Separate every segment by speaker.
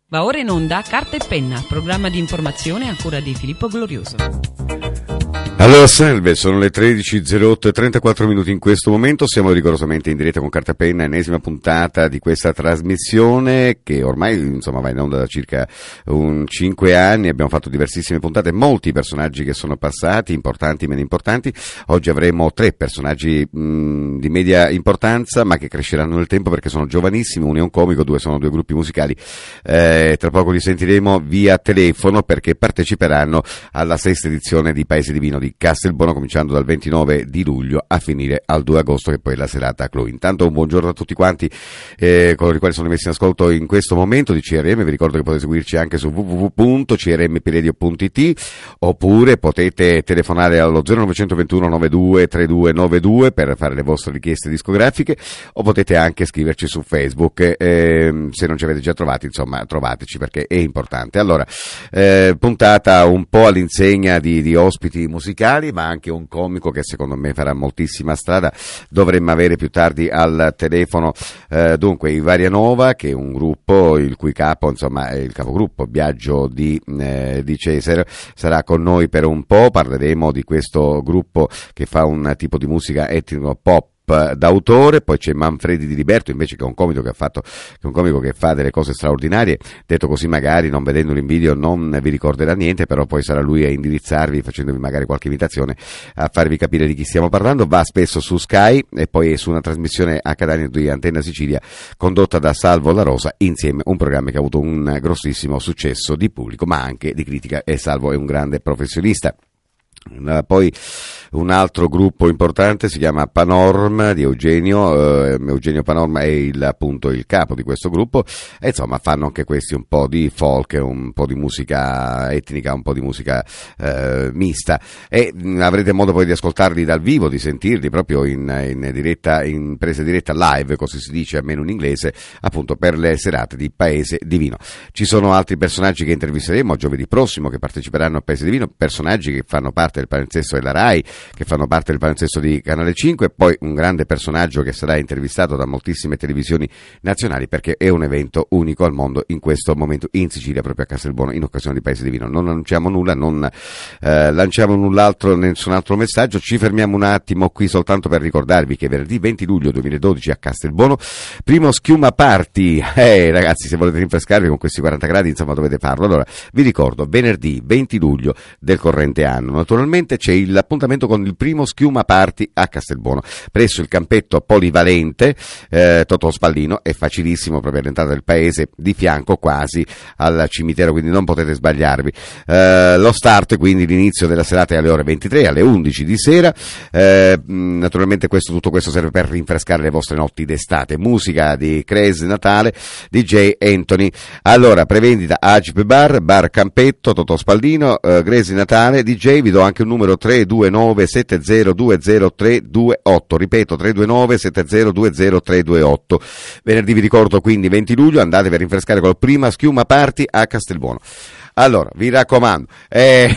Speaker 1: Va ora in onda Carta e Penna, programma di informazione a cura di Filippo Glorioso.
Speaker 2: Allora salve, sono le 13.08 e 34 minuti in questo momento, siamo rigorosamente in diretta con Carta e Penna, ennesima puntata di questa trasmissione che ormai va in onda da circa 5 anni, abbiamo fatto diversissime puntate, molti personaggi che sono passati, importanti e meno importanti. Oggi avremo 3 personaggi di media importanza ma che cresceranno nel tempo perché sono giovanissimi, uno è un comico, 2 sono 2 gruppi musicali, tra poco li sentiremo via telefono perché parteciperanno alla 6ª edizione di Paese Divino di Castelbuono, cominciando dal 29 di luglio a finire al 2 agosto, che poi è la serata clou. Intanto un buongiorno a tutti quanti coloro i quali sono messi in ascolto in questo momento di CRM. Vi ricordo che potete seguirci anche su www.crmpiredio.it oppure potete telefonare allo 0921 92 3292 per fare le vostre richieste discografiche, o potete anche scriverci su Facebook, se non ci avete già trovati, trovateci perché è importante. Allora, puntata un po' all'insegna di ospiti musicali, ma anche un comico che secondo me farà moltissima strada, dovremmo avere più tardi al telefono. Dunque i Varianova, che è un gruppo il cui capo, è il capogruppo Biagio di Cesare, sarà con noi per un po', parleremo di questo gruppo che fa un tipo di musica etnico pop d'autore. Poi c'è Manfredi Di Liberto invece, che è un comico che fa delle cose straordinarie, detto così magari non vedendolo in video non vi ricorderà niente, però poi sarà lui a indirizzarvi, facendovi magari qualche imitazione, a farvi capire di chi stiamo parlando. Va spesso su Sky e poi è su una trasmissione a Catania di Antenna Sicilia condotta da Salvo La Rosa, insieme un programma che ha avuto un grossissimo successo di pubblico ma anche di critica, e Salvo è un grande professionista. Poi un altro gruppo importante si chiama Panorm di Eugenio Panorm è appunto il capo di questo gruppo, e fanno anche questi un po' di folk, un po' di musica etnica, un po' di musica mista, e avrete modo poi di ascoltarli dal vivo, di sentirli proprio in diretta, in presa diretta live, così si dice almeno in inglese, appunto per le serate di Paese Divino. Ci sono altri personaggi che intervisteremo giovedì prossimo che parteciperanno a Paese Divino, personaggi che fanno parte del palinsesto della RAI, che fanno parte del palinsesto di Canale 5, poi un grande personaggio che sarà intervistato da moltissime televisioni nazionali perché è un evento unico al mondo in questo momento in Sicilia, proprio a Castelbuono, in occasione di Paese Divino. Non annunciamo nulla, non lanciamo nessun altro messaggio, ci fermiamo un attimo qui soltanto per ricordarvi che venerdì 20 luglio 2012 a Castelbuono, primo Schiuma Party. Ragazzi, se volete rinfrescarvi con questi 40 gradi, dovete farlo. Allora, vi ricordo, venerdì 20 luglio del corrente anno, naturalmente c'è l'appuntamento con il primo Schiuma Party a Castelbuono, presso il campetto polivalente Totò Spallino. È facilissimo, proprio all'entrata del paese, di fianco quasi al cimitero, quindi non potete sbagliarvi. Lo start, quindi l'inizio della serata è alle ore 23, alle 11 di sera. Naturalmente tutto questo serve per rinfrescare le vostre notti d'estate. Musica di Crazy Natale, DJ Anthony. Allora, prevendita Agip Bar Campetto Totò Spallino, Crazy Natale, DJ. Vi do anche un numero 329 7020 328, ripeto 329 7020 328. Venerdì, vi ricordo, quindi 20 luglio, andate per rinfrescare col prima Schiuma Party a Castelbuono. Allora, vi raccomando, c'è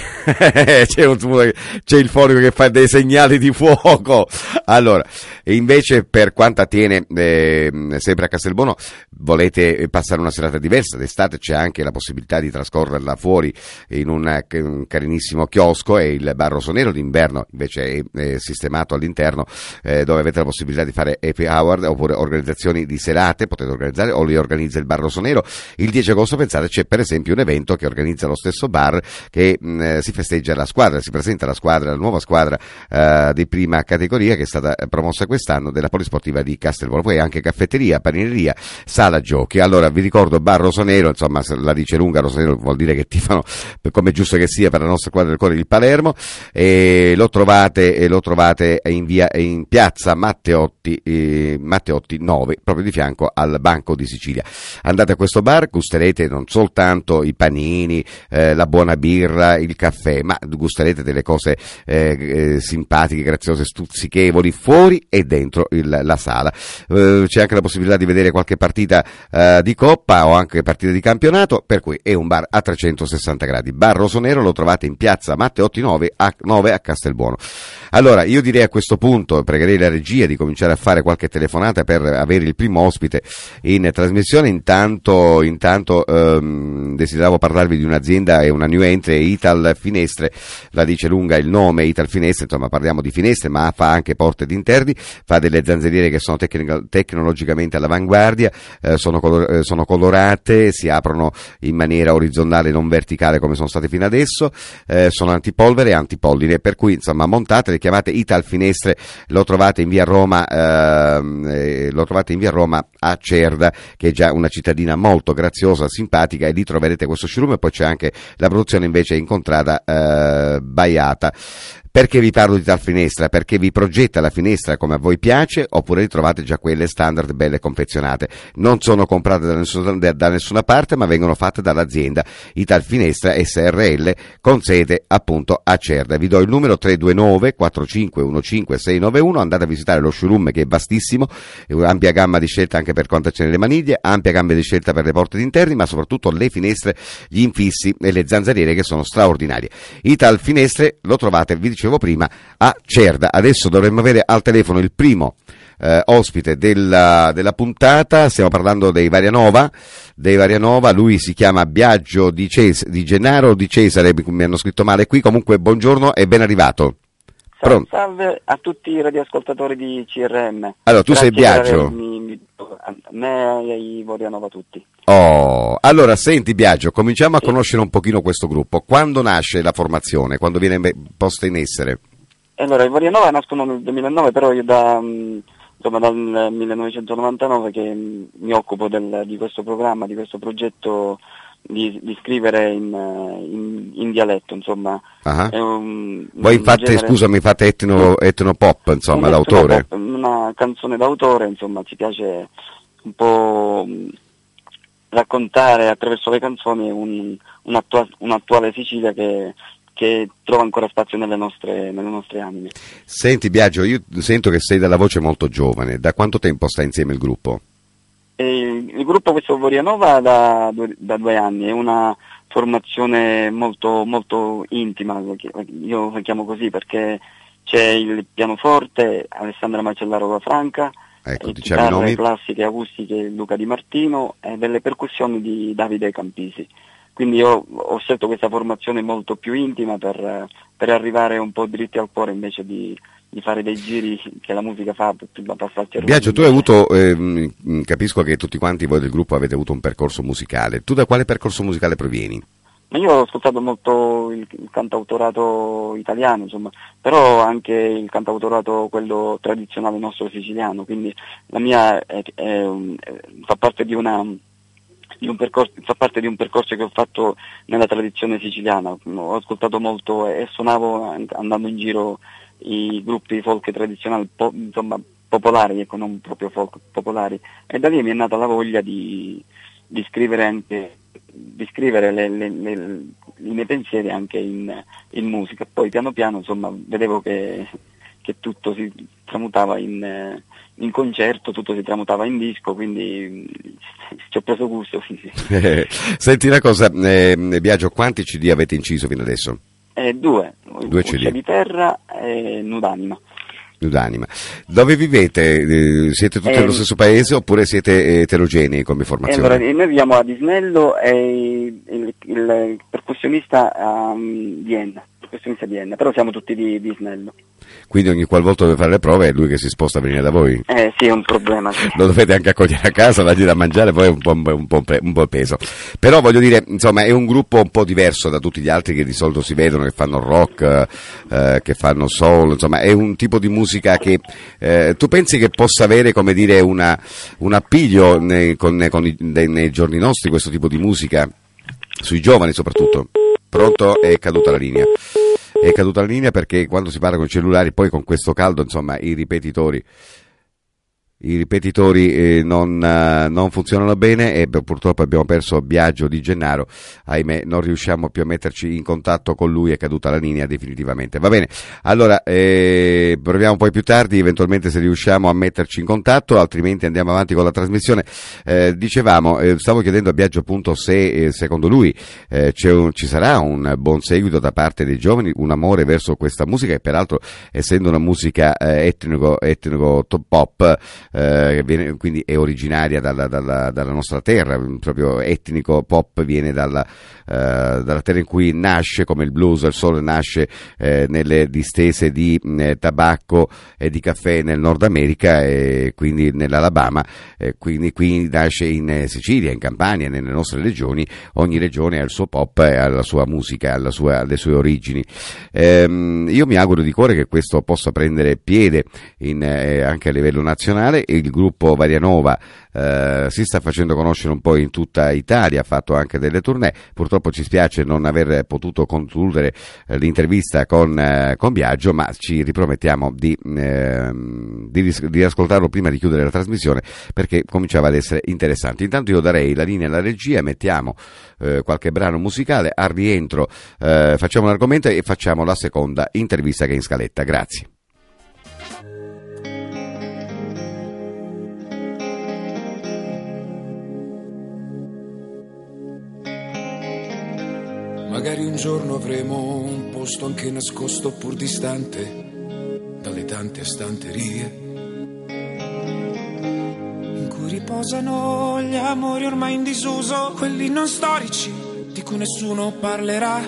Speaker 2: il fonico che fa dei segnali di fuoco. Allora, invece, per quanto attiene sempre a Castelbuono, volete passare una serata diversa d'estate, c'è anche la possibilità di trascorrerla fuori in un carinissimo chiosco, è il Bar Rossonero. D'inverno invece è sistemato all'interno, dove avete la possibilità di fare happy hour oppure organizzazioni di serate, potete organizzare o li organizza il Bar Rossonero. Il 10 agosto, pensate, c'è per esempio un evento che organizza lo stesso bar, che si festeggia si presenta la nuova squadra di prima categoria che è stata promossa quest'anno della Polisportiva di Castelbuono. Poi anche caffetteria, panineria, sala giochi. Allora, vi ricordo Bar Rossonero, la dice lunga, Rossonero vuol dire che tifano come è giusto che sia per la nostra squadra del cuore, il Palermo, e lo trovate in piazza Matteotti 9, proprio di fianco al Banco di Sicilia. Andate a questo bar, gusterete non soltanto i panini, la buona birra, il caffè, ma gusterete delle cose simpatiche, graziose, stuzzichevoli fuori e dentro la sala. C'è anche la possibilità di vedere qualche partita di coppa o anche partite di campionato, per cui è un bar a 360 gradi. Bar Rossonero lo trovate in piazza Matteotti 9 a Castelbuono. buono. Allora, io direi a questo punto, pregherei la regia di cominciare a fare qualche telefonata per avere il primo ospite in trasmissione. Intanto desideravo parlarvi di un'azienda e una new entry, Ital Finestre, la dice lunga il nome, Ital Finestre, insomma parliamo di finestre, ma fa anche porte ed interni, fa delle zanzariere che sono tecnologicamente all'avanguardia, sono colorate, si aprono in maniera orizzontale, non verticale come sono state fino adesso, sono antipolvere e antipolline, per cui insomma montate, le chiamate Ital Finestre, lo trovate in via Roma a Cerda, che è già una cittadina molto graziosa, simpatica, e lì troverete questo showroom. E poi c'è anche la produzione invece in contrada Baiata. Perché vi parlo di Ital Finestra? Perché vi progetta la finestra come a voi piace, oppure ritrovate già quelle standard belle confezionate. Non sono comprate da nessuna parte, ma vengono fatte dall'azienda Ital Finestra SRL, con sede appunto a Cerda. Vi do il numero 329 4515 691, andate a visitare lo showroom, che è vastissimo, ampia gamma di scelta anche per quanto c'è nelle maniglie, ampia gamma di scelta per le porte d'interni, ma soprattutto le finestre, gli infissi e le zanzariere, che sono straordinarie. Ital Finestre lo trovate, vi dicevo prima, a Cerda. Adesso dovremmo avere al telefono il primo ospite della puntata. Stiamo parlando dei Varianova. Lui si chiama Biagio di Gennaro di Cesare, mi hanno scritto male qui, comunque buongiorno e ben arrivato.
Speaker 3: Salve a tutti i radioascoltatori di CRM.
Speaker 2: Allora, tu sei Biagio?
Speaker 3: A me e ai Varianova tutti.
Speaker 2: Oh, allora senti Biagio, cominciamo a conoscere un pochino questo gruppo. Quando nasce la formazione? Quando viene posta in essere?
Speaker 3: Allora, i Varianova nascono nel 2009, però io dal 1999 che mi occupo di questo programma, di questo progetto di scrivere in dialetto, insomma.
Speaker 2: Voi infatti, scusami, fate etno pop, insomma, d'autore?
Speaker 3: Pop, una canzone d'autore, insomma, ci piace un po' raccontare attraverso le canzoni un'attuale Sicilia che trova ancora spazio nelle nostre anime.
Speaker 2: Senti Biagio, io sento che sei dalla voce molto giovane, da quanto tempo sta insieme il gruppo?
Speaker 3: Il gruppo questo Varianova da 2 anni, è una formazione molto, molto intima, io la chiamo così perché c'è il pianoforte Alessandra Macellaro La Franca,
Speaker 2: ecco, diciamo i nomi.
Speaker 3: Classiche acustiche Luca Di Martino e delle percussioni di Davide Campisi. Quindi io ho scelto questa formazione molto più intima per arrivare un po' dritti al cuore, invece di fare dei giri che la musica fa da passarci a
Speaker 2: Biagio, tu hai avuto, capisco che tutti quanti voi del gruppo avete avuto un percorso musicale. Tu da quale percorso musicale provieni?
Speaker 3: Ma io ho ascoltato molto il cantautorato italiano, insomma, però anche il cantautorato quello tradizionale nostro siciliano, quindi la mia fa parte di un percorso che ho fatto nella tradizione siciliana. Ho ascoltato molto e suonavo andando in giro i gruppi folk tradizionali, insomma popolari, ecco, non proprio folk, popolari, e da lì mi è nata la voglia di scrivere i miei pensieri anche in musica. Poi piano piano, insomma, vedevo che tutto si tramutava in concerto, tutto si tramutava in disco, quindi ci ho preso gusto.
Speaker 2: Senti una cosa, Biagio, quanti CD avete inciso fino adesso?
Speaker 3: 2
Speaker 2: CD.
Speaker 3: Di Terra e Nudanima.
Speaker 2: Dove vivete? Siete tutti nello stesso paese oppure siete eterogenei come formazione?
Speaker 3: Allora, noi viviamo a Disnello e il percussionista a Vienna, però siamo tutti di Disnello.
Speaker 2: Quindi ogni qualvolta deve fare le prove è lui che si sposta a venire da voi?
Speaker 3: Sì, è un problema. Sì.
Speaker 2: Lo dovete anche accogliere a casa, dargli da mangiare, poi è un po' peso. Però voglio dire, insomma, è un gruppo un po' diverso da tutti gli altri che di solito si vedono, che fanno rock, che fanno soul, insomma, è un tipo di musica che tu pensi che possa avere, come dire, un appiglio nei giorni nostri, questo tipo di musica, sui giovani soprattutto? Pronto? È caduta la linea. Perché quando si parla con i cellulari, poi con questo caldo, insomma, i ripetitori i ripetitori non funzionano bene e purtroppo abbiamo perso Biagio Di Gennaro, ahimè non riusciamo più a metterci in contatto con lui, è caduta la linea definitivamente. Va bene, allora proviamo poi più tardi eventualmente se riusciamo a metterci in contatto, altrimenti andiamo avanti con la trasmissione. Dicevamo, stavo chiedendo a Biagio appunto se secondo lui ci sarà un buon seguito da parte dei giovani, un amore verso questa musica, e peraltro essendo una musica etnico top pop, quindi è originaria dalla nostra terra, proprio etnico pop, viene dalla terra in cui nasce, come il blues, il soul nasce nelle distese di tabacco e di caffè nel Nord America, e quindi nell'Alabama, quindi qui nasce in Sicilia, in Campania, nelle nostre regioni. Ogni regione ha il suo pop, ha la sua musica, alle sue origini. Io mi auguro di cuore che questo possa prendere piede anche a livello nazionale. Il gruppo Varianova si sta facendo conoscere un po' in tutta Italia, ha fatto anche delle tournée. Purtroppo ci spiace non aver potuto concludere l'intervista con Biagio, ma ci ripromettiamo di ascoltarlo prima di chiudere la trasmissione, perché cominciava ad essere interessante. Intanto io darei la linea alla regia, mettiamo qualche brano musicale, al rientro facciamo l'argomento e facciamo la seconda intervista che è in scaletta. Grazie.
Speaker 4: Magari un giorno avremo un posto anche nascosto pur distante dalle tante stanterie in cui riposano gli amori ormai in disuso, quelli non storici di cui nessuno parlerà,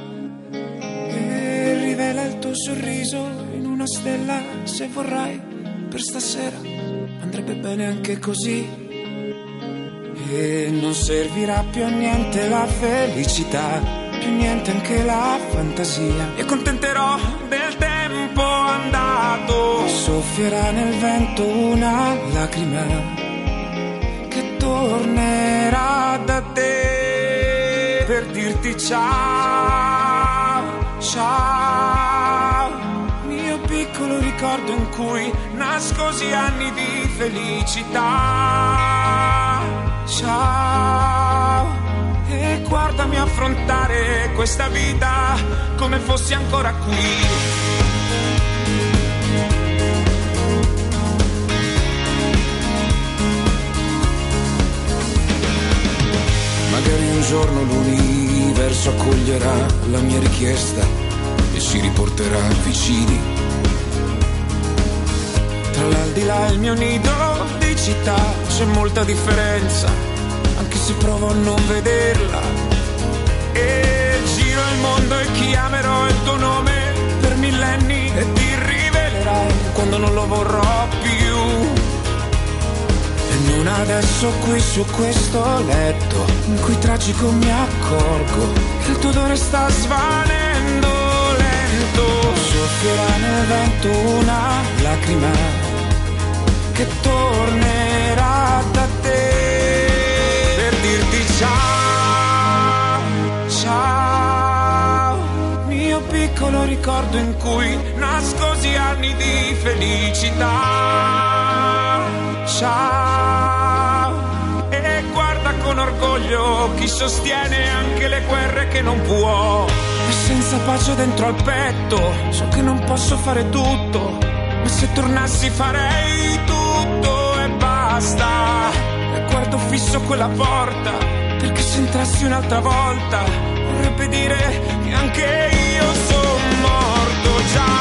Speaker 4: e rivela il tuo sorriso in una stella se vorrai per stasera, andrebbe bene anche così, e non servirà più a niente la felicità, più niente anche la fantasia, e accontenterò del tempo andato, soffierà nel vento una lacrima che tornerà da te per dirti ciao, ciao, mio piccolo ricordo in cui nascosi anni di felicità, ciao, e guardami affrontare questa vita come fossi ancora qui. Magari un giorno l'universo accoglierà la mia richiesta e ci riporterà vicini. Tra l'aldilà e il mio nido di città c'è molta differenza, anche se provo a non vederla, e giro il mondo e chiamerò il tuo nome per millenni e ti rivelerai quando non lo vorrò più, e non adesso qui su questo letto in cui tragico mi accorgo che il tuo odore sta svanendo lento, soffierà nel vento una lacrima che tornerà da te, ciao, ciao, mio piccolo ricordo in cui nascosi anni di felicità, ciao, e guarda con orgoglio chi sostiene anche le guerre che non può, e senza pace dentro al petto so che non posso fare tutto, ma se tornassi farei tutto e basta, e guardo fisso quella porta, perché se entrassi un'altra volta vorrebbe dire che anche io sono morto già,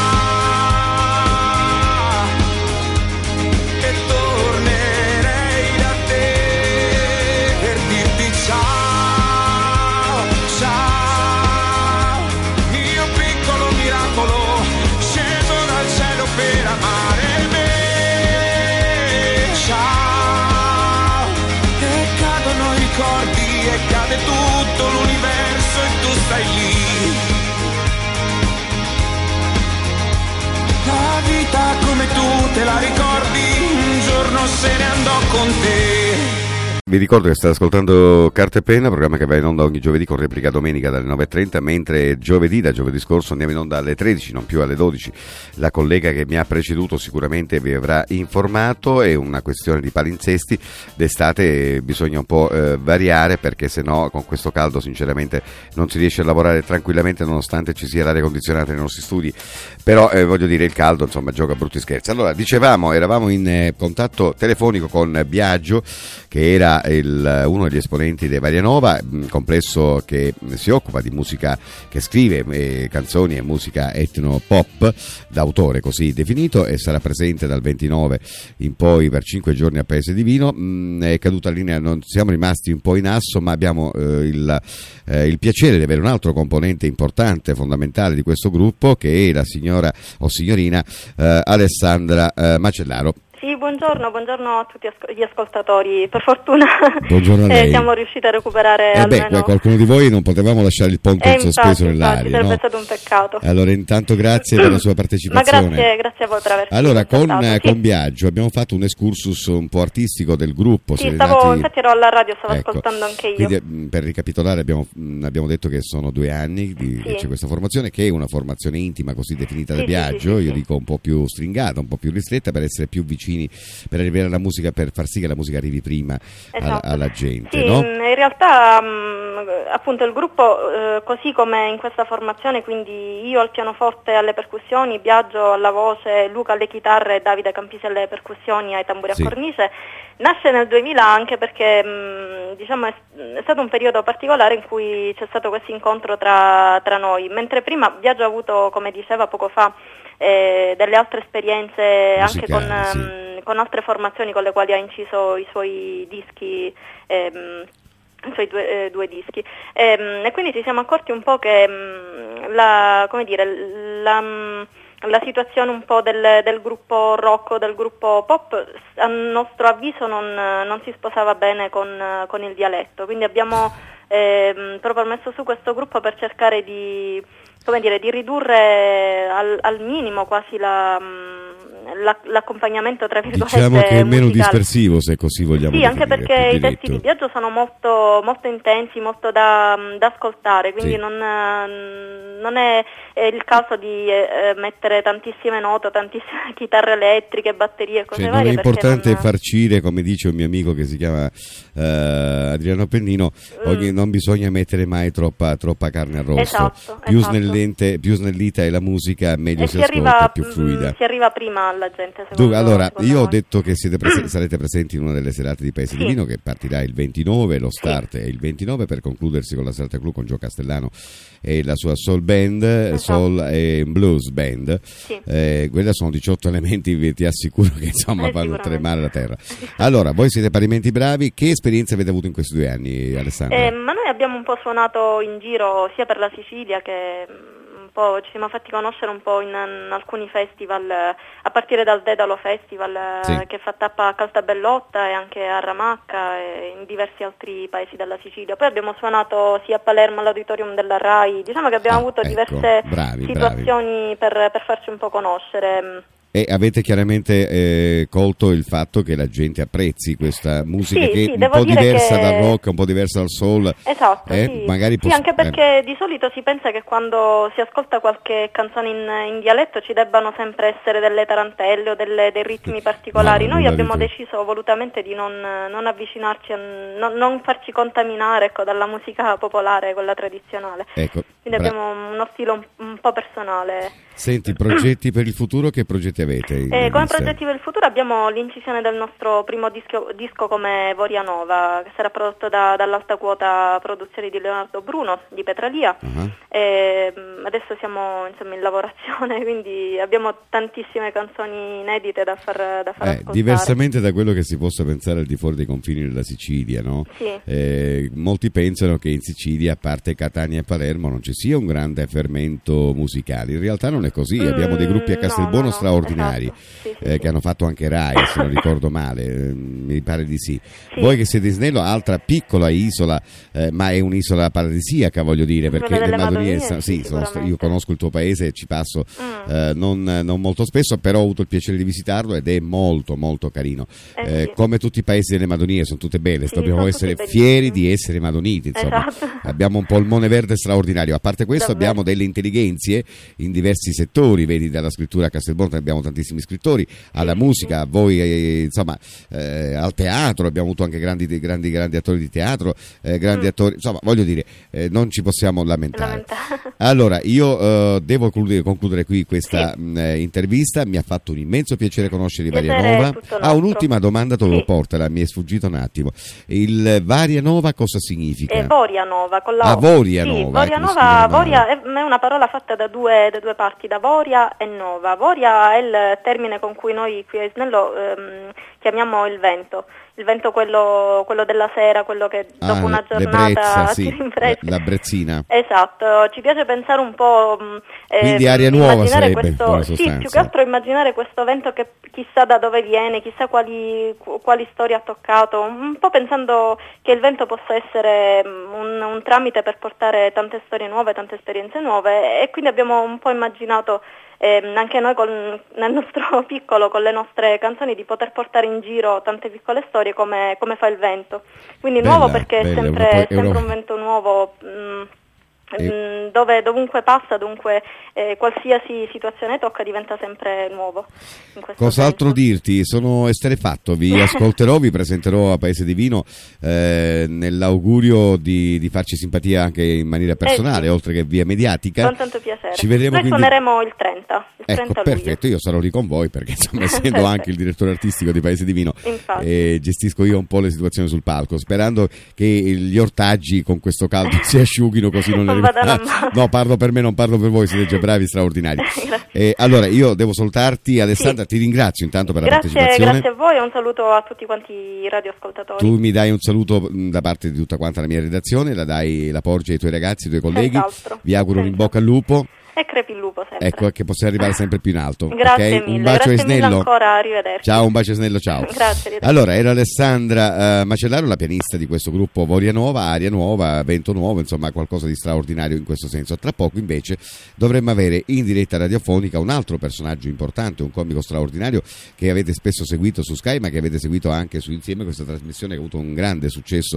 Speaker 4: e tornerei da te per dirti ciao, ciao, mio piccolo miracolo sceso dal cielo per amare me, ciao, ricordi e cade tutto l'universo e tu stai lì, la vita come tu te la ricordi, un giorno se ne andò con te.
Speaker 2: Vi ricordo che state ascoltando Carta e Penna, programma che va in onda ogni giovedì con replica domenica dalle 9.30, mentre da giovedì scorso andiamo in onda alle 13, non più alle 12. La collega che mi ha preceduto sicuramente vi avrà informato, è una questione di palinsesti, d'estate bisogna un po' variare, perché sennò con questo caldo sinceramente non si riesce a lavorare tranquillamente nonostante ci sia l'aria condizionata nei nostri studi, però voglio dire, il caldo insomma gioca brutti scherzi. Allora, dicevamo, eravamo in contatto telefonico con Biagio, che era uno degli esponenti dei Varianova, complesso che si occupa di musica, che scrive canzoni e musica etno-pop, d'autore così definito, e sarà presente dal 29 in poi per 5 giorni a Paese di Vino. È caduta la linea, non siamo rimasti un po' in asso, ma abbiamo il piacere di avere un altro componente importante, fondamentale di questo gruppo, che è la signora o signorina Alessandra Macellaro.
Speaker 5: Sì, buongiorno a tutti gli ascoltatori. Per fortuna siamo riusciti a recuperare almeno...
Speaker 2: qualcuno di voi non potevamo lasciare il ponte in sospeso nell'aria.
Speaker 5: Sarebbe stato un peccato.
Speaker 2: Allora, intanto grazie per la sua partecipazione.
Speaker 5: Ma grazie a voi per averci
Speaker 2: Allora, con Biagio abbiamo fatto un excursus un po' artistico del gruppo.
Speaker 5: Sì, infatti ero alla radio, stavo ascoltando anche io.
Speaker 2: Quindi, per ricapitolare, abbiamo detto che sono 2 anni che c'è questa formazione, che è una formazione intima, così definita da Biagio, io dico un po' più stringata, un po' più ristretta, per essere più vicini, per arrivare alla musica, per far sì che la musica arrivi prima alla gente.
Speaker 5: Sì,
Speaker 2: no?
Speaker 5: In realtà appunto il gruppo, così come in questa formazione, quindi io al pianoforte e alle percussioni, Biagio alla voce, Luca alle chitarre e Davide Campisi alle percussioni e ai tamburi a cornice, nasce nel 2000 anche perché diciamo è stato un periodo particolare in cui c'è stato questo incontro tra noi, mentre prima Biagio ha avuto, come diceva poco fa, delle altre esperienze musicali, anche con altre formazioni con le quali ha inciso i suoi dischi, i suoi due dischi, e quindi ci siamo accorti un po' che la situazione un po' del gruppo rock o del gruppo pop, a nostro avviso non si sposava bene con il dialetto, quindi abbiamo proprio messo su questo gruppo per cercare di ridurre al minimo quasi l'accompagnamento, tra virgolette,
Speaker 2: diciamo che è meno
Speaker 5: musicale,
Speaker 2: dispersivo, se così vogliamo
Speaker 5: dire. Sì, anche perché i testi di Biagio sono molto, molto intensi, molto da ascoltare, quindi non è il caso di mettere tantissime note, tantissime chitarre elettriche, batterie e cose varie.
Speaker 2: Non è importante farcire, come dice un mio amico che si chiama Adriano Pennino, non bisogna mettere mai troppa carne arrosto. Più snellita è la musica, meglio si ascolta, più fluida.
Speaker 5: Si arriva prima alla gente.
Speaker 2: Allora, io ho detto che sarete presenti in una delle serate di Paese di Vino, che partirà il 29, lo start è il 29, per concludersi con la Serata Clou con Gio Castellano e la sua soul band, soul e blues band. Quella sono 18 elementi, ti assicuro che insomma fanno tremare la terra. Allora, voi siete parimenti bravi, che esperienze avete avuto in questi 2 anni, Alessandra?
Speaker 5: Ma noi abbiamo un po' suonato in giro sia per la Sicilia che ci siamo fatti conoscere un po' in alcuni festival, a partire dal Dedalo Festival, che fa tappa a Caltabellotta e anche a Ramacca e in diversi altri paesi della Sicilia. Poi abbiamo suonato sia a Palermo all'Auditorium della RAI, diciamo che abbiamo avuto diverse situazioni per farci un po' conoscere.
Speaker 2: E avete chiaramente colto il fatto che la gente apprezzi questa musica, che è un po' diversa dal rock, un po' diversa dal soul.
Speaker 5: Esatto,
Speaker 2: magari
Speaker 5: anche perché di solito si pensa che quando si ascolta qualche canzone in dialetto ci debbano sempre essere delle tarantelle o dei ritmi particolari. Noi abbiamo deciso volutamente di non avvicinarci, non farci contaminare dalla musica popolare, quella tradizionale. Quindi abbiamo uno stile un po' personale.
Speaker 2: Senti, progetti per il futuro, che progetti avete?
Speaker 5: Come progetti per il futuro abbiamo l'incisione del nostro primo disco come Varianova, che sarà prodotto dall'Alta Quota Produzioni di Leonardo Bruno di Petralia. Adesso siamo in lavorazione, quindi abbiamo tantissime canzoni inedite da far ascoltare.
Speaker 2: Diversamente da quello che si possa pensare al di fuori dei confini della Sicilia, no? Molti pensano che in Sicilia, a parte Catania e Palermo, non ci sia un grande fermento musicale. In realtà non è così, abbiamo dei gruppi a Castelbuono straordinari. straordinari,
Speaker 5: esatto. Sì.
Speaker 2: che hanno fatto anche Rai, se non ricordo male, mi pare di sì. Voi che siete in Snello, altra piccola isola, ma è un'isola paradisiaca, voglio dire, perché le Madonie, io conosco il tuo paese e ci passo non molto spesso, però ho avuto il piacere di visitarlo ed è molto molto carino. Come tutti i paesi delle Madonie, sono tutte belle, dobbiamo essere fieri di essere madoniti, insomma.
Speaker 5: Esatto.
Speaker 2: Abbiamo un polmone verde straordinario. A parte questo,
Speaker 5: Davvero.
Speaker 2: abbiamo delle intelligenze in diversi settori, vedi, dalla scrittura a Castelbuono abbiamo tantissimi scrittori, alla musica, voi insomma al teatro abbiamo avuto anche grandi attori di teatro, grandi attori, insomma, voglio dire, non ci possiamo lamentare. Allora, io devo concludere qui questa intervista. Mi ha fatto un immenso piacere conoscere Varianova. Un'ultima domanda te lo porta, mi è sfuggito un attimo. Il Varianova cosa significa?
Speaker 5: Vorianova, con la O.
Speaker 2: Vorianova.
Speaker 5: Sì, Voria è una parola fatta da due parti, da Voria e Nova. Voria è il termine con cui noi qui a Snello chiamiamo il vento quello della sera, quello che dopo una giornata ti rinfresca.
Speaker 2: La brezzina.
Speaker 5: Esatto, ci piace pensare un po',
Speaker 2: quindi aria nuova sarebbe
Speaker 5: questo, sì, più che altro immaginare questo vento che chissà da dove viene, chissà quali storie ha toccato, un po' pensando che il vento possa essere un tramite per portare tante storie nuove, tante esperienze nuove, e quindi abbiamo un po' immaginato anche noi nel nostro piccolo, con le nostre canzoni, di poter portare in giro tante piccole storie come fa il vento. Quindi nuovo perché è sempre un vento nuovo, dovunque passa, qualsiasi situazione tocca diventa sempre nuovo.
Speaker 2: Cos'altro dirti? Sono esterrefatto, vi ascolterò, vi presenterò a Paese di Vino nell'augurio di farci simpatia anche in maniera personale, oltre che via mediatica.
Speaker 5: Con tanto piacere.
Speaker 2: Ci vedremo,
Speaker 5: noi suoneremo il 30.
Speaker 2: Perfetto, io sarò lì con voi perché insomma, essendo anche il direttore artistico di Paese di Vino, gestisco io un po' le situazioni sul palco, sperando che gli ortaggi con questo caldo si asciughino, così non no, parlo per me, non parlo per voi, siete già bravi, straordinari. Allora io devo salutarti, Alessandra, ti ringrazio intanto per la partecipazione.
Speaker 5: Grazie a voi e un saluto a tutti quanti i radioascoltatori.
Speaker 2: Tu mi dai un saluto da parte di tutta quanta la mia redazione, la porgi ai tuoi ragazzi, ai tuoi colleghi. Vi auguro un in bocca al lupo.
Speaker 5: E crepi il lupo sempre.
Speaker 2: Ecco, che possa arrivare sempre più in alto.
Speaker 5: Grazie mille.
Speaker 2: Un bacio a Snello.
Speaker 5: Ancora, arrivederci.
Speaker 2: Ciao, un bacio a Snello, ciao.
Speaker 5: Grazie.
Speaker 2: Allora, era Alessandra Macellaro, la pianista di questo gruppo Vorianova, aria nuova, vento nuovo, insomma qualcosa di straordinario in questo senso. Tra poco invece dovremmo avere in diretta radiofonica un altro personaggio importante, un comico straordinario che avete spesso seguito su Sky, ma che avete seguito anche su Insieme, questa trasmissione che ha avuto un grande successo,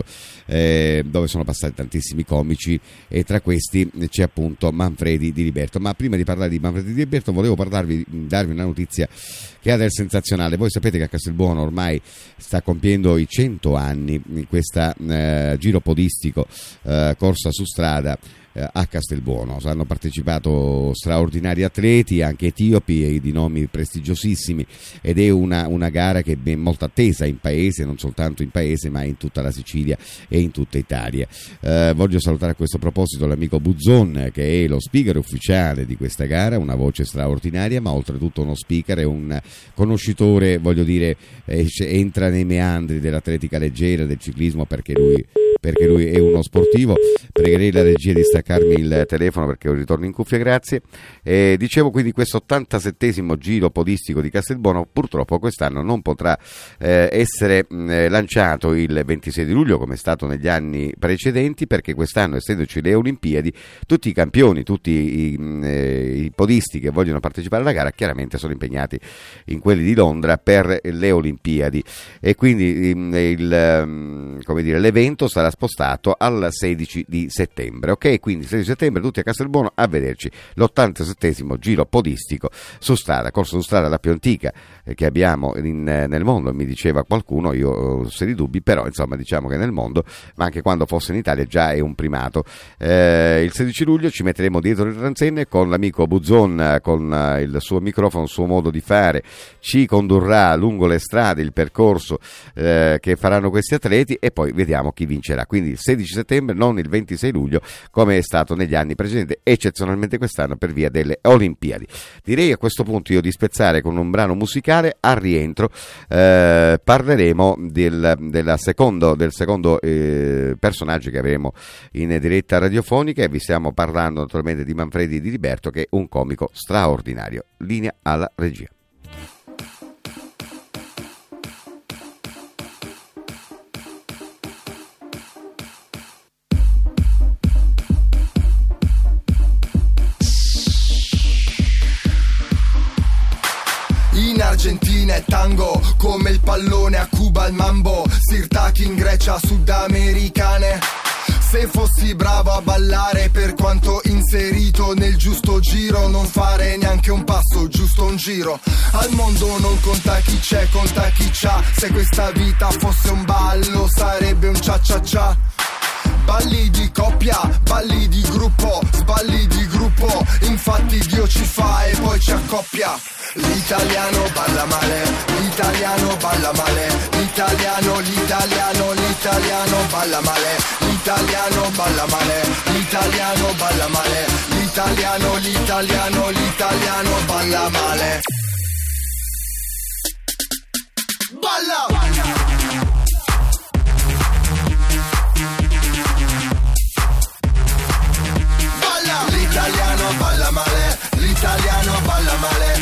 Speaker 2: dove sono passati tantissimi comici, e tra questi c'è appunto Manfredi Di Liberto. Ma prima di parlare di Manfredi Di Liberto volevo darvi una notizia che ha del sensazionale. Voi sapete che a Castelbuono ormai sta compiendo i 100 anni in questa giro podistico, corsa su strada a Castelbuono. Hanno partecipato straordinari atleti, anche etiopi, di nomi prestigiosissimi, ed è una gara che è molto attesa in paese, non soltanto in paese ma in tutta la Sicilia e in tutta Italia. Voglio salutare a questo proposito l'amico Buzzon, che è lo speaker ufficiale di questa gara, una voce straordinaria, ma oltretutto uno speaker e un conoscitore, voglio dire, entra nei meandri dell'atletica leggera, del ciclismo, perché lui è uno sportivo. Pregherei la regia di staccarmi il telefono perché ho il ritorno in cuffia, grazie. Dicevo, quindi questo 87esimo giro podistico di Castelbuono purtroppo quest'anno non potrà essere lanciato il 26 di luglio come è stato negli anni precedenti, perché quest'anno, essendoci le Olimpiadi, tutti i campioni, tutti i podisti che vogliono partecipare alla gara chiaramente sono impegnati in quelli di Londra per le Olimpiadi, e quindi l'evento sarà spostato al 16 di settembre, ok? Quindi 16 settembre tutti a Castelbuono a vederci l'87esimo giro podistico su strada, corso su strada la più antica che abbiamo nel mondo, mi diceva qualcuno, io ho seri dubbi, però insomma diciamo che nel mondo, ma anche quando fosse in Italia, già è un primato. Il 16 luglio ci metteremo dietro le transenne con l'amico Buzzon, con il suo microfono, il suo modo di fare, ci condurrà lungo le strade il percorso che faranno questi atleti, e poi vediamo chi vincerà. Quindi il 16 settembre, non il 26 luglio come è stato negli anni precedenti, eccezionalmente quest'anno per via delle Olimpiadi. Direi a questo punto io di spezzare con un brano musicale. Al rientro parleremo del secondo personaggio che avremo in diretta radiofonica, e vi stiamo parlando naturalmente di Manfredi Di Liberto, che è un comico straordinario. Linea alla regia.
Speaker 6: è tango, come il pallone a Cuba il mambo, sirtaki in Grecia sudamericane. Se fossi bravo a ballare, per quanto inserito nel giusto giro, non fare neanche un passo, giusto un giro. Al mondo non conta chi c'è, conta chi c'ha. Se questa vita fosse un ballo sarebbe un cia cia cia. Balli di coppia, balli di gruppo, sballi di gruppo, infatti Dio ci fa e poi ci accoppia. L'italiano balla male, l'italiano balla male, l'italiano balla male, l'italiano balla male, l'italiano balla male, l'italiano balla male. Balla! L'italiano balla male, l'italiano balla male,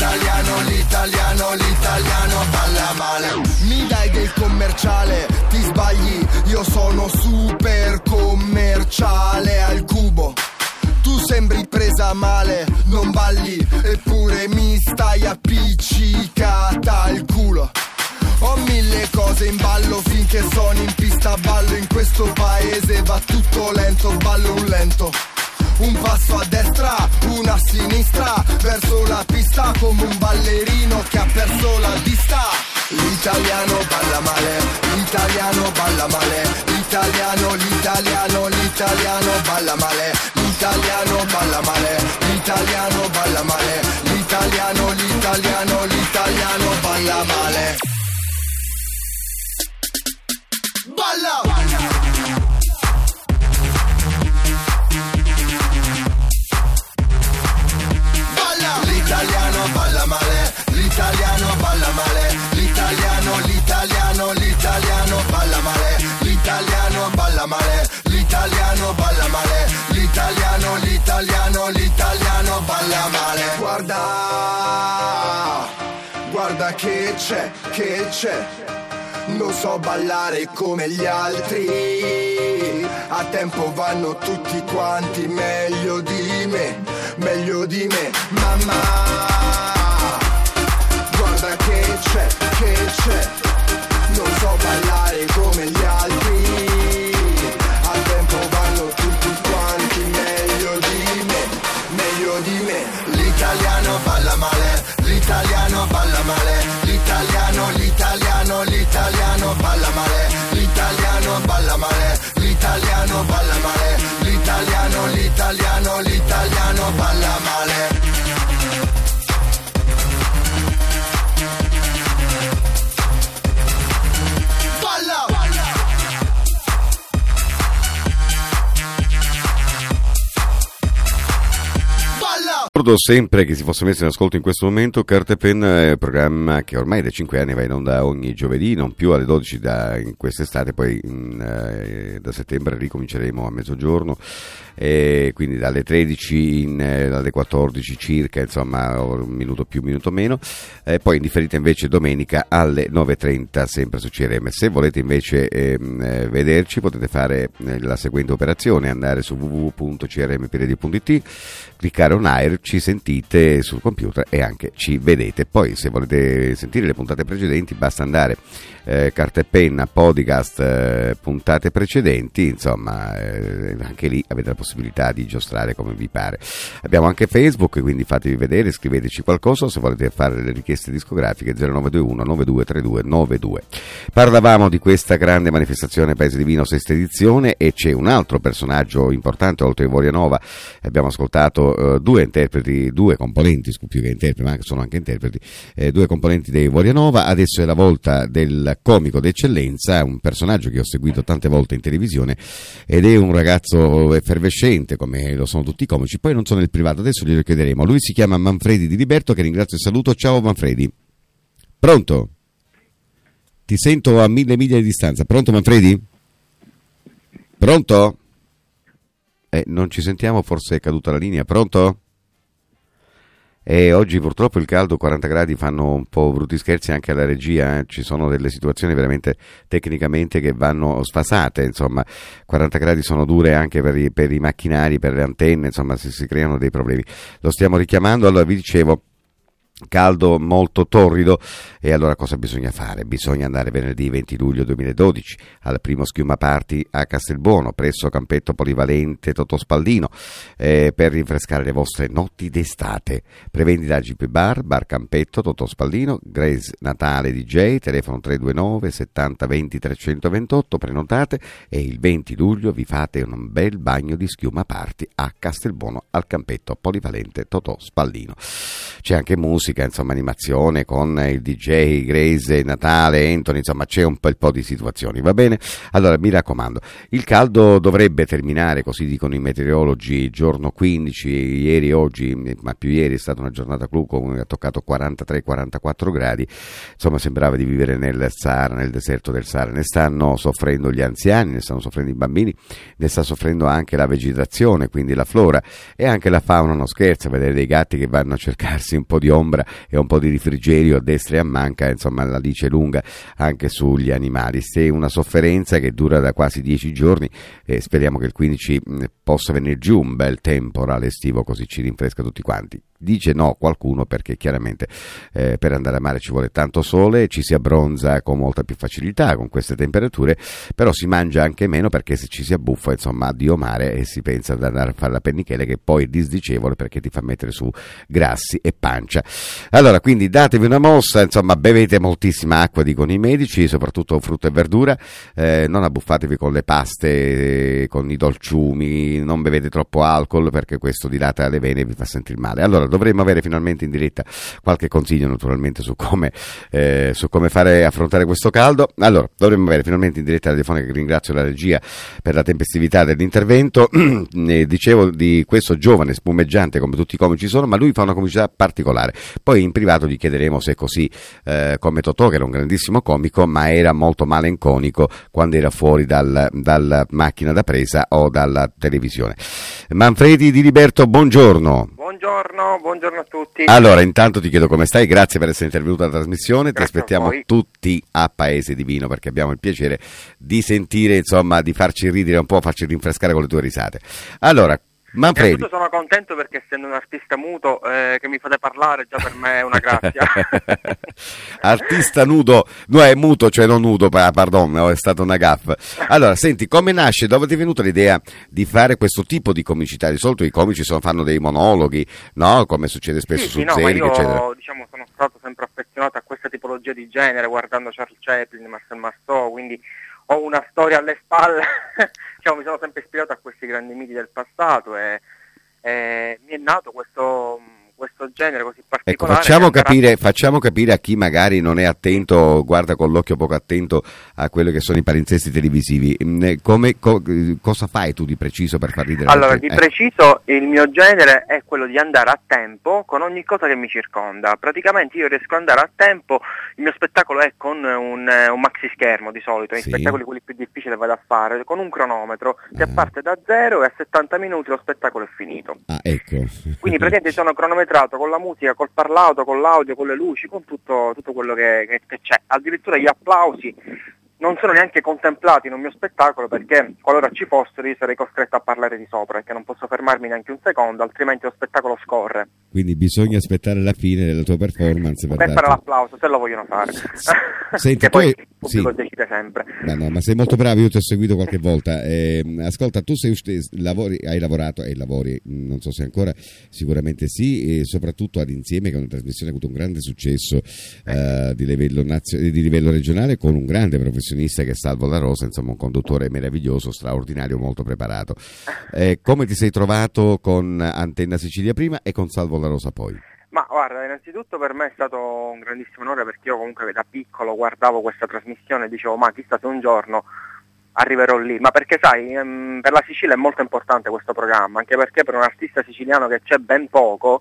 Speaker 6: l'italiano balla male. Mi dai del commerciale, ti sbagli, io sono super commerciale al cubo. Tu sembri presa male, non balli, eppure mi stai appiccicata al culo. Ho mille cose in ballo finché sono in pista, ballo in questo paese, va tutto lento, ballo un lento. Un passo a destra, uno a sinistra, verso la pista come un ballerino che ha perso la vista. L'italiano balla male, l'italiano balla male, l'italiano balla male, l'italiano balla male, l'italiano balla male, l'italiano balla male. Balla! L'italiano balla male, l'italiano balla male, l'italiano balla male, l'italiano balla male, l'italiano balla male, l'italiano balla male. Guarda che c'è, non so ballare come gli altri, a tempo vanno tutti quanti meglio di me, mamma. Guarda che c'è, non so ballare come gli altri, a tempo vanno tutti quanti meglio di me. L'italiano balla male, l'italiano balla male, l'italiano balla male, l'italiano balla male, l'italiano balla male, l'italiano balla male.
Speaker 2: Ricordo sempre che si fosse messo in ascolto in questo momento Carta e Penna è un programma che ormai da 5 anni va in onda ogni giovedì, non più alle 12 in quest'estate, poi da settembre ricominceremo a mezzogiorno, quindi dalle 13 alle 14 circa, insomma un minuto più, un minuto meno, poi in differita invece domenica alle 9.30 sempre su CRM. Se volete invece vederci potete fare la seguente operazione: andare su www.crmpiradio.it, cliccare on air, ci sentite sul computer e anche ci vedete. Poi se volete sentire le puntate precedenti basta andare Carta e Penna, podcast, puntate precedenti, insomma anche lì avete la possibilità di giostrare come vi pare. Abbiamo anche Facebook, quindi fatevi vedere, scriveteci qualcosa se volete fare le richieste discografiche. 0921 9232 92. Parlavamo di questa grande manifestazione Paese Divino, sesta edizione, e c'è un altro personaggio importante oltre a Vorianova. Abbiamo ascoltato due componenti, più che interpreti, ma sono anche interpreti, due componenti dei Vorianova. Adesso è la volta del comico d'eccellenza, un personaggio che ho seguito tante volte in televisione ed è un ragazzo effervescente come lo sono tutti i comici, poi non so nel privato, adesso glielo chiederemo. Lui si chiama Manfredi Di Liberto, che ringrazio e saluto. Ciao Manfredi. Pronto? Ti sento a 1000 miglia di distanza. Pronto Manfredi? Pronto? Non ci sentiamo, forse è caduta la linea. Pronto? Oggi purtroppo il caldo, 40 gradi, fanno un po' brutti scherzi anche alla regia, ci sono delle situazioni veramente tecnicamente che vanno sfasate, insomma 40 gradi sono dure anche per i macchinari, per le antenne, insomma si creano dei problemi. Lo stiamo richiamando. Allora vi dicevo, caldo molto torrido. E allora cosa bisogna fare? Bisogna andare venerdì 20 luglio 2012 al primo Schiuma Party a Castelbuono presso Campetto Polivalente Totò Spaldino per rinfrescare le vostre notti d'estate. Prevendita GP Bar Campetto Totò Spaldino, Grace Natale DJ, telefono 329 70 20 328, prenotate e il 20 luglio vi fate un bel bagno di Schiuma Party a Castelbuono al Campetto Polivalente Totò Spaldino. C'è anche musica, insomma, animazione con il DJ, Grace, Natale, Anthony, insomma c'è un bel po' di situazioni, va bene? Allora mi raccomando, il caldo dovrebbe terminare, così dicono i meteorologi, giorno 15, ieri e oggi, ma più ieri è stata una giornata clou, ha toccato 43-44 gradi, insomma sembrava di vivere nel Sahara, nel deserto del Sahara. Ne stanno soffrendo gli anziani, ne stanno soffrendo i bambini, ne sta soffrendo anche la vegetazione, quindi la flora, e anche la fauna non scherza, vedere dei gatti che vanno a cercarsi un po' di ombra e un po' di refrigerio a destra e a manca, insomma la dice lunga anche sugli animali. È una sofferenza che dura da quasi 10 giorni e speriamo che il 15 possa venire giù un bel temporale estivo, così ci rinfresca tutti quanti. Dice no qualcuno perché chiaramente per andare a mare ci vuole tanto sole, ci si abbronza con molta più facilità con queste temperature, però si mangia anche meno perché se ci si abbuffa, insomma, addio mare, e si pensa ad andare a fare la pennichella, che poi è disdicevole perché ti fa mettere su grassi e pancia. Allora, quindi datevi una mossa, insomma, bevete moltissima acqua, dicono i medici, soprattutto frutta e verdura, non abbuffatevi con le paste, con i dolciumi, non bevete troppo alcol perché questo dilata le vene e vi fa sentire male. Allora, dovremmo avere finalmente in diretta qualche consiglio naturalmente su come fare affrontare questo caldo. Allora, dovremmo avere finalmente in diretta telefonica, che ringrazio la regia per la tempestività dell'intervento. Dicevo di questo giovane spumeggiante, come tutti i comici sono, ma lui fa una comicità particolare. Poi in privato gli chiederemo se è così come Totò, che era un grandissimo comico, ma era molto malinconico quando era fuori dalla macchina da presa o dalla televisione. Manfredi Di Liberto, buongiorno.
Speaker 7: Buongiorno a tutti.
Speaker 2: Allora, intanto ti chiedo come stai, grazie per essere intervenuto alla trasmissione.
Speaker 7: Grazie,
Speaker 2: ti aspettiamo tutti a Paese di Vino, perché abbiamo il piacere di sentire, insomma, di farci ridere un po', farci rinfrescare con le tue risate. Allora, Manfredi.
Speaker 7: Sono contento perché, essendo un artista muto, che mi fate parlare già per me è una grazia.
Speaker 2: Artista nudo, no, è muto, cioè non nudo, pardon, è stata una gaffa. Allora, senti, come nasce, dove ti è venuta l'idea di fare questo tipo di comicità? Di solito i comici fanno dei monologhi, no? Come succede spesso su Zelig, eccetera.
Speaker 7: Io, sono stato sempre affezionato a questa tipologia di genere, guardando Charles Chaplin, Marcel Marceau, quindi ho una storia alle spalle. Mi sono sempre ispirato a questi grandi miti del passato e mi è nato questo genere così particolare.
Speaker 2: Ecco, facciamo capire a chi magari non è attento, guarda con l'occhio poco attento a quello che sono i palinsesti televisivi. Cosa fai tu di preciso per far ridere?
Speaker 7: Allora, di preciso il mio genere è quello di andare a tempo con ogni cosa che mi circonda. Praticamente io riesco ad andare a tempo, il mio spettacolo è con un maxi schermo di solito,
Speaker 2: sì.
Speaker 7: I spettacoli quelli più difficili vado a fare con un cronometro che parte da 0 e a 70 minuti lo spettacolo è finito.
Speaker 2: Ecco.
Speaker 7: Quindi praticamente sono cronometrato con la musica, col parlato, con l'audio, con le luci, con tutto quello che c'è. Addirittura gli applausi non sono neanche contemplati in un mio spettacolo, perché qualora ci fossero io sarei costretto a parlare di sopra, perché non posso fermarmi neanche un secondo, altrimenti lo spettacolo scorre.
Speaker 2: Quindi bisogna aspettare la fine della tua performance
Speaker 7: per fare l'applauso, se lo vogliono fare.
Speaker 2: Senti,
Speaker 7: che poi il pubblico decide sempre.
Speaker 2: No, ma sei molto bravo, io ti ho seguito qualche volta. Ascolta, tu hai lavorato e lavori, non so se ancora, sicuramente sì, e soprattutto ad Insieme, che è una trasmissione che ha avuto un grande successo di livello regionale, con un grande professionista che è Salvo La Rosa, insomma un conduttore meraviglioso, straordinario, molto preparato. Come ti sei trovato con Antenna Sicilia prima e con Salvo La Rosa poi?
Speaker 7: Ma guarda, innanzitutto per me è stato un grandissimo onore, perché io comunque da piccolo guardavo questa trasmissione e dicevo ma chissà se un giorno arriverò lì, ma perché sai, per la Sicilia è molto importante questo programma, anche perché per un artista siciliano che c'è ben poco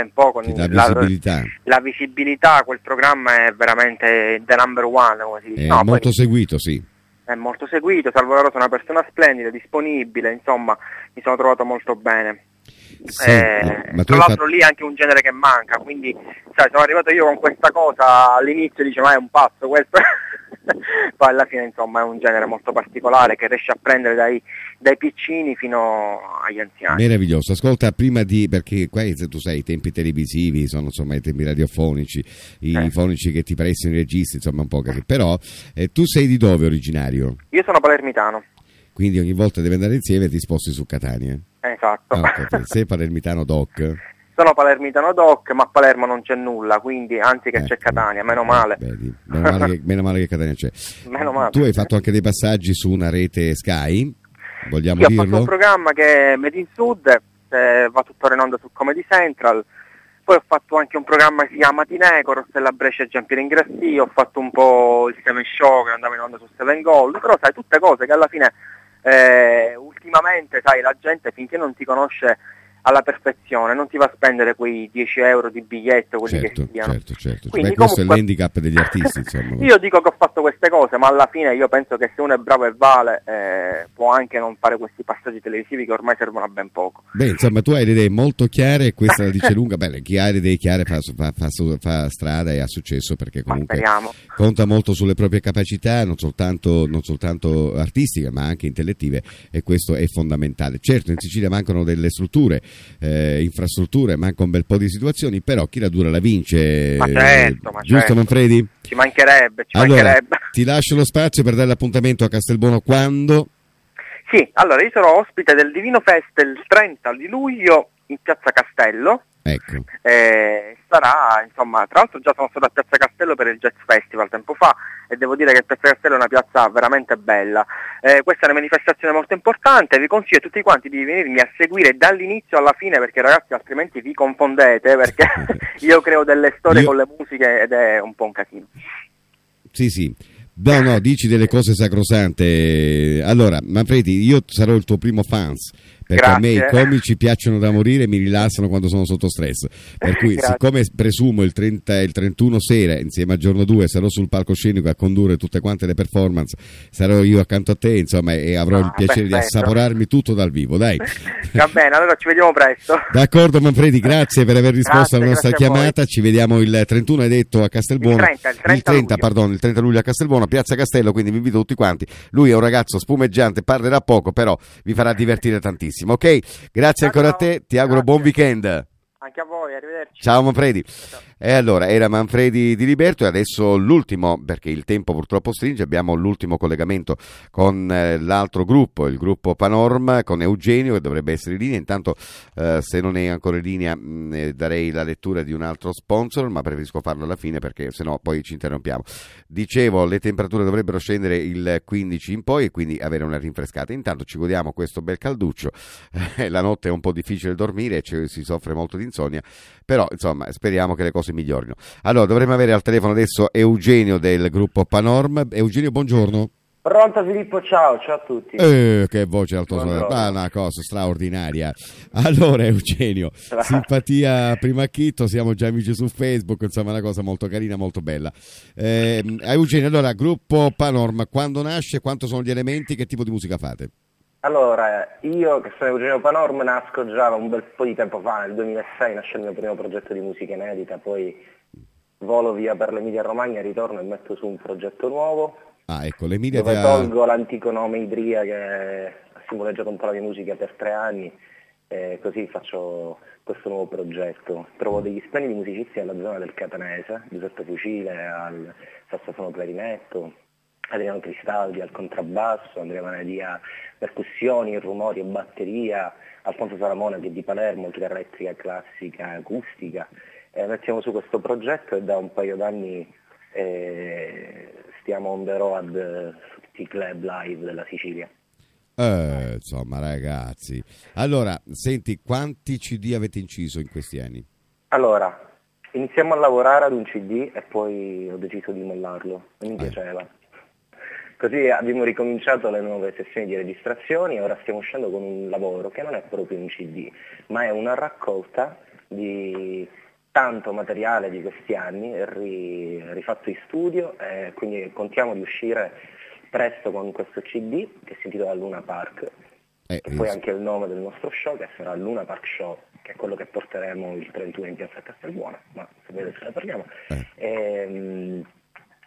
Speaker 7: la visibilità, quel programma è veramente the number one, come si dice.
Speaker 2: È molto seguito, sì.
Speaker 7: È molto seguito, Salvo La Rosa è una persona splendida, disponibile, insomma mi sono trovato molto bene.
Speaker 2: Sì, ma
Speaker 7: tra l'altro lì è anche un genere che manca, quindi sai, sono arrivato io con questa cosa all'inizio, dice ma è un pazzo questo. poi alla fine insomma è un genere molto particolare che riesce a prendere dai piccini fino agli anziani.
Speaker 2: Meraviglioso. Ascolta, perché qua tu sai, i tempi televisivi sono insomma i tempi radiofonici, i fonici che ti prestano i registi, insomma un po' così. Però tu sei di dove originario?
Speaker 7: Io sono palermitano.
Speaker 2: Quindi ogni volta devi andare insieme e ti sposti su Catania?
Speaker 7: Esatto.
Speaker 2: Sei palermitano doc?
Speaker 7: Sono palermitano doc, ma a Palermo non c'è nulla, quindi anzi che c'è Catania, meno male.
Speaker 2: Vedi, meno male che Catania c'è.
Speaker 7: Meno male.
Speaker 2: Tu hai fatto anche dei passaggi su una rete Sky, vogliamo
Speaker 7: Io
Speaker 2: dirlo?
Speaker 7: ho fatto un programma che è Made in Sud, va tuttora in onda su Comedy Central, poi ho fatto anche un programma che si chiama Tineco, Rossella Brescia e Giampiero Ingrassi, ho fatto un po' il Seven Show che andava in onda su Seven Gold, però sai, tutte cose che alla fine ultimamente, sai, la gente finché non ti conosce alla perfezione non ti va a spendere quei 10 euro di biglietto, quelli che siano.
Speaker 2: Certo.
Speaker 7: Quindi,
Speaker 2: questo
Speaker 7: comunque,
Speaker 2: è l'handicap degli artisti, insomma.
Speaker 7: Io dico che ho fatto queste cose, ma alla fine io penso che se uno è bravo e vale può anche non fare questi passaggi televisivi che ormai servono a ben poco.
Speaker 2: Beh, insomma, tu hai le idee molto chiare e questa la dice lunga. Beh, chi ha le idee chiare fa strada e ha successo, perché comunque conta molto sulle proprie capacità, non soltanto artistiche, ma anche intellettive, e questo è fondamentale. Certo, in Sicilia mancano delle strutture, infrastrutture, manca un bel po' di situazioni, però chi la dura la vince.
Speaker 7: Ma certo,
Speaker 2: giusto, Manfredi?
Speaker 7: Ci mancherebbe.
Speaker 2: Ti lascio lo spazio per dare l'appuntamento a Castelbuono quando?
Speaker 7: Sì, allora io sarò ospite del Divino Fest il 30 di luglio in Piazza Castello.
Speaker 2: Ecco.
Speaker 7: Sarà, insomma, tra l'altro già sono stato a Piazza Castello per il Jazz Festival tempo fa e devo dire che Piazza Castello è una piazza veramente bella. Questa è una manifestazione molto importante, vi consiglio a tutti quanti di venirmi a seguire dall'inizio alla fine, perché ragazzi altrimenti vi confondete, perché io creo delle storie con le musiche ed è un po' un casino.
Speaker 2: Sì. No, dici delle cose sacrosante. Allora, Manfredi, io sarò il tuo primo fans, perché
Speaker 7: Grazie.
Speaker 2: a me i comici piacciono da morire e mi rilassano quando sono sotto stress. Per cui, siccome presumo il 30 e il 31 sera, insieme a giorno 2, sarò sul palcoscenico a condurre tutte quante le performance, sarò io accanto a te, insomma, e avrò il piacere di assaporarmi tutto dal vivo, dai.
Speaker 7: Va bene, allora ci vediamo presto.
Speaker 2: D'accordo, Manfredi, grazie per aver risposto alla nostra chiamata. Ci vediamo il 31, hai detto, a Castelbuono.
Speaker 7: Il
Speaker 2: 30 luglio a Castelbuono, Piazza Castello, quindi vi invito tutti quanti. Lui è un ragazzo spumeggiante, parlerà poco, però vi farà divertire tantissimo, ok? Grazie ancora a te, ti auguro buon weekend.
Speaker 7: Anche a voi, arrivederci.
Speaker 2: Ciao Manfredi. E allora, era Manfredi di Liberto e adesso l'ultimo, perché il tempo purtroppo stringe, abbiamo l'ultimo collegamento con l'altro gruppo, il gruppo Panorm, con Eugenio che dovrebbe essere in linea. Intanto se non è ancora in linea darei la lettura di un altro sponsor, ma preferisco farlo alla fine perché sennò poi ci interrompiamo. Dicevo, le temperature dovrebbero scendere il 15 in poi e quindi avere una rinfrescata. Intanto ci godiamo questo bel calduccio, la notte è un po' difficile dormire, si soffre molto di insonnia, però insomma speriamo che le cose migliorino. Allora dovremmo avere al telefono adesso Eugenio del gruppo Panorm. Eugenio, buongiorno.
Speaker 8: Pronto Filippo, ciao a tutti.
Speaker 2: Che voce altosuonata, una cosa straordinaria. Allora Eugenio, simpatia prima acchitto, siamo già amici su Facebook, insomma una cosa molto carina, molto bella. Eugenio, allora gruppo Panorm, quando nasce, quanto sono gli elementi, che tipo di musica fate?
Speaker 8: Allora, io che sono Eugenio Panorm nasco già un bel po' di tempo fa, nel 2006 nasce il mio primo progetto di musica inedita, poi volo via per l'Emilia Romagna, ritorno e metto su un progetto nuovo.
Speaker 2: Ah, ecco, l'Emilia
Speaker 8: dove tolgo l'antico nome Idria che ha simboleggiato un po' la mia musica per 3 anni e così faccio questo nuovo progetto. Trovo degli splendidi musicisti alla zona del Catanese, Giuseppe Fucile al sassofono clarinetto, Adriano Cristaldi al contrabbasso, Andrea Vanadia percussioni, rumori e batteria, Alfonso Salamone che è di Palermo, chitarra elettrica classica, acustica. Mettiamo su questo progetto e da un paio d'anni stiamo on the road su tutti i club live della Sicilia.
Speaker 2: Insomma ragazzi, allora senti, quanti CD avete inciso in questi anni?
Speaker 8: Allora, iniziamo a lavorare ad un CD e poi ho deciso di mollarlo, non mi piaceva. Così abbiamo ricominciato le nuove sessioni di registrazioni e ora stiamo uscendo con un lavoro che non è proprio un CD, ma è una raccolta di tanto materiale di questi anni rifatto in studio, e quindi contiamo di uscire presto con questo CD che si intitola Luna Park e poi anche il nome del nostro show che sarà Luna Park Show, che è quello che porteremo il 31 in piazza Castelbuono, ma se vedete ce ne parliamo.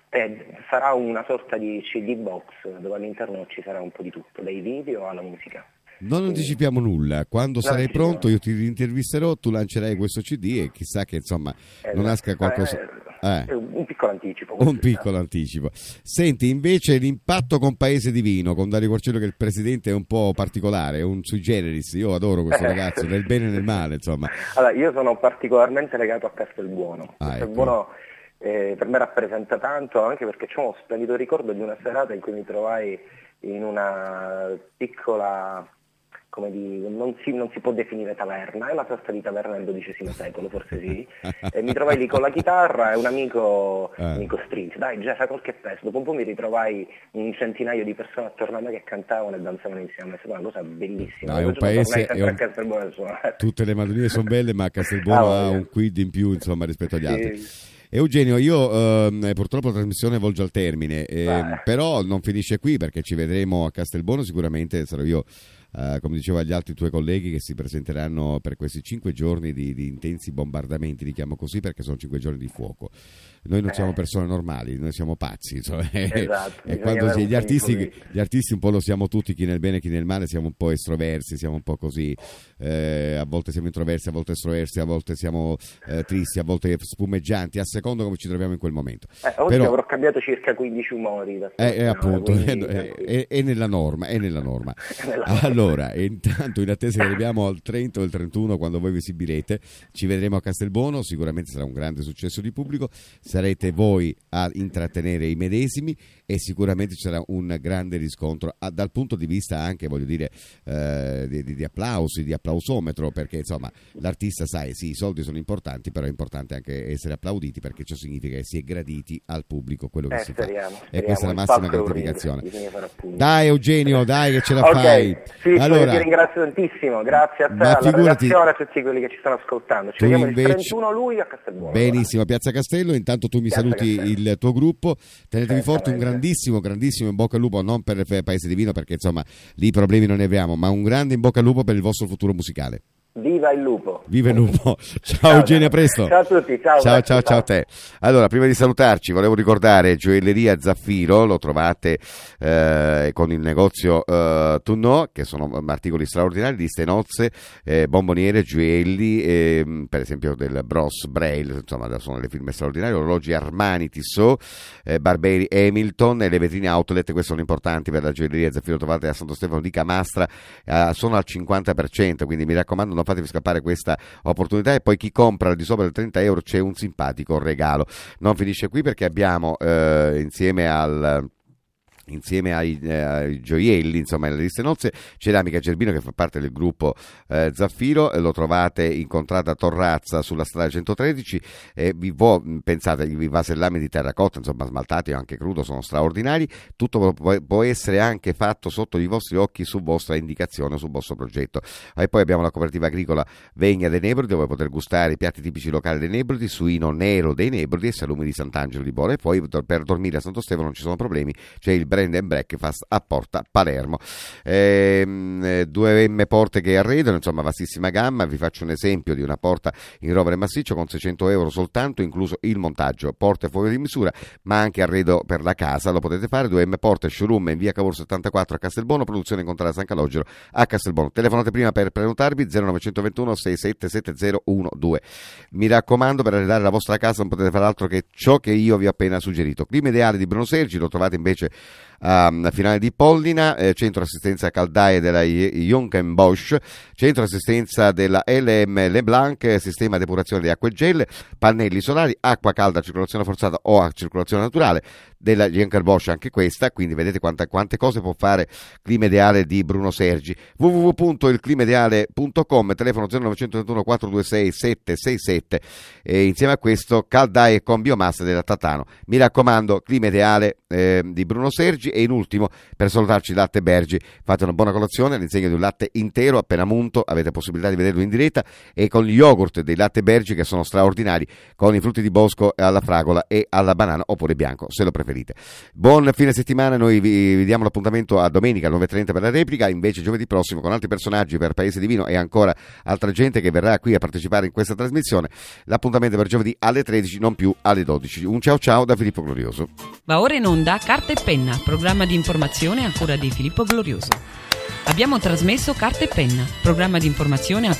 Speaker 8: sarà una sorta di CD box dove all'interno ci sarà un po' di tutto, dai video alla musica.
Speaker 2: Non anticipiamo nulla, quando sarai pronto io ti intervisterò, tu lancerai questo CD e chissà che insomma non nasca qualcosa.
Speaker 8: Un piccolo anticipo.
Speaker 2: Un piccolo anticipo. Senti, invece l'impatto con Paese di Vino, con Dario Quarciello che il presidente è un po' particolare, è un sui generis, io adoro questo ragazzo, nel bene e nel male, insomma.
Speaker 8: Allora, io sono particolarmente legato a Castelbuono. Castelbuono per me rappresenta tanto, anche perché c'è uno splendido ricordo di una serata in cui mi trovai in una piccola, come dire, non si può definire taverna, è una sorta di taverna del XII secolo, forse sì, e mi trovai lì con la chitarra e un amico stringe, dai già fa qualche pezzo, dopo un po' mi ritrovai un centinaio di persone attorno a me che cantavano e danzavano insieme, è stata una cosa bellissima.
Speaker 2: No, è un paese, tutte le madonie sono belle, ma Castelbuono ha un quid in più, insomma, rispetto agli altri. Eugenio, io purtroppo la trasmissione volge al termine, però non finisce qui, perché ci vedremo a Castelbuono, sicuramente sarò io, come dicevo agli altri tuoi colleghi, che si presenteranno per questi 5 giorni di intensi bombardamenti, li chiamo così perché sono 5 giorni di fuoco. Noi non siamo persone normali, noi siamo pazzi, insomma.
Speaker 8: Esatto,
Speaker 2: e quando gli artisti un po' lo siamo tutti, chi nel bene e chi nel male, siamo un po' estroversi, siamo un po' così, a volte siamo introversi, a volte estroversi, a volte siamo tristi, a volte spumeggianti, a secondo come ci troviamo in quel momento.
Speaker 8: Oggi avrò cambiato circa 15 umori.
Speaker 2: Appunto,
Speaker 8: quindi,
Speaker 2: è nella norma, Allora, intanto in attesa che arriviamo al 30 o il 31, quando voi vi esibirete, ci vedremo a Castelbuono, sicuramente sarà un grande successo di pubblico, sarete voi a intrattenere i medesimi e sicuramente ci sarà un grande riscontro dal punto di vista anche, voglio dire, di applausi, di applausometro, perché insomma l'artista, sai, sì, i soldi sono importanti, però è importante anche essere applauditi, perché ciò significa che si è graditi al pubblico quello che si fa, e questa è la massima gratificazione. Dai Eugenio, dai che ce la fai.
Speaker 8: Sì, allora, ti ringrazio tantissimo, grazie a te, alla redazione, a tutti quelli che ci stanno ascoltando. Ci vediamo il 31 luglio a Castelbuono.
Speaker 2: Benissimo, a Piazza Castello. Intanto tu mi saluti il tuo gruppo, tenetevi forti, un grandissimo in bocca al lupo, non per Paese di Vino, perché insomma lì problemi non ne abbiamo, ma un grande in bocca al lupo per il vostro futuro musicale.
Speaker 8: Viva il lupo!
Speaker 2: Viva il lupo! Ciao Eugenio, a presto!
Speaker 8: Ciao a tutti, ciao
Speaker 2: a te. Allora, prima di salutarci volevo ricordare Gioielleria Zaffiro, lo trovate con il negozio Tunnò, che sono articoli straordinari, liste nozze, bomboniere, gioielli, per esempio del Bros Braille, insomma sono le firme straordinarie, orologi Armani, Tissot, Barberi, Hamilton, e le vetrine outlet, queste sono importanti per la Gioielleria Zaffiro, trovate a Santo Stefano di Camastra, sono al 50%, quindi mi raccomando non fatevi scappare questa opportunità, e poi chi compra al di sopra del 30 euro c'è un simpatico regalo. Non finisce qui, perché abbiamo insieme ai gioielli, insomma, alle liste nozze, Ceramica Gerbino, che fa parte del gruppo Zaffiro, lo trovate in contrada Torrazza sulla strada 113, pensate, i vasellami di terracotta, insomma, smaltati o anche crudo, sono straordinari, tutto può essere anche fatto sotto i vostri occhi, su vostra indicazione, sul vostro progetto. E poi abbiamo la cooperativa agricola Vegna dei Nebrodi, dove poter gustare i piatti tipici locali dei Nebrodi, suino nero dei Nebrodi e salumi di Sant'Angelo di Bora. E poi per dormire a Santo Stefano non ci sono problemi, c'è il Brand and Breakfast a Porta Palermo. 2M Porte che arredano, insomma vastissima gamma. Vi faccio un esempio di una porta in rovere massiccio con 600 euro soltanto, incluso il montaggio, porte fuori di misura, ma anche arredo per la casa, lo potete fare. 2M Porte, showroom in via Cavour 74 a Castelbuono, produzione in contrada San Calogero a Castelbuono. Telefonate prima per prenotarvi 0921 677012. Mi raccomando, per arredare la vostra casa non potete fare altro che ciò che io vi ho appena suggerito. Clima Ideale di Bruno Sergi lo trovate invece a Finale di Pollina, centro assistenza caldaie della Jonken Bosch, centro assistenza della LM Leblanc, sistema depurazione di acque e gel, pannelli solari, acqua calda a circolazione forzata o a circolazione naturale della Jonken Bosch, anche questa. Quindi vedete quante cose può fare Clima Ideale di Bruno Sergi. www.ilclimaideale.com, telefono 0921 426 767, e insieme a questo caldaie con biomassa della Tatano. Mi raccomando, Clima Ideale di Bruno Sergi. e in ultimo, per salutarci, Latte Bergi. Fate una buona colazione all'insegna di un latte intero appena munto, avete possibilità di vederlo in diretta, e con gli yogurt dei Latte Bergi che sono straordinari, con i frutti di bosco alla fragola e alla banana, oppure bianco se lo preferite. Buon fine settimana, noi vi diamo l'appuntamento a domenica alle 9:30 per la replica, invece giovedì prossimo con altri personaggi per Paese di Vino e ancora altra gente che verrà qui a partecipare in questa trasmissione. L'appuntamento per giovedì alle 13, non più alle 12. Un ciao ciao da Filippo Glorioso.
Speaker 1: Va ora in onda Carta e Penna, programma di informazione a cura di Filippo Glorioso. Abbiamo trasmesso Carta e Penna, programma di informazione a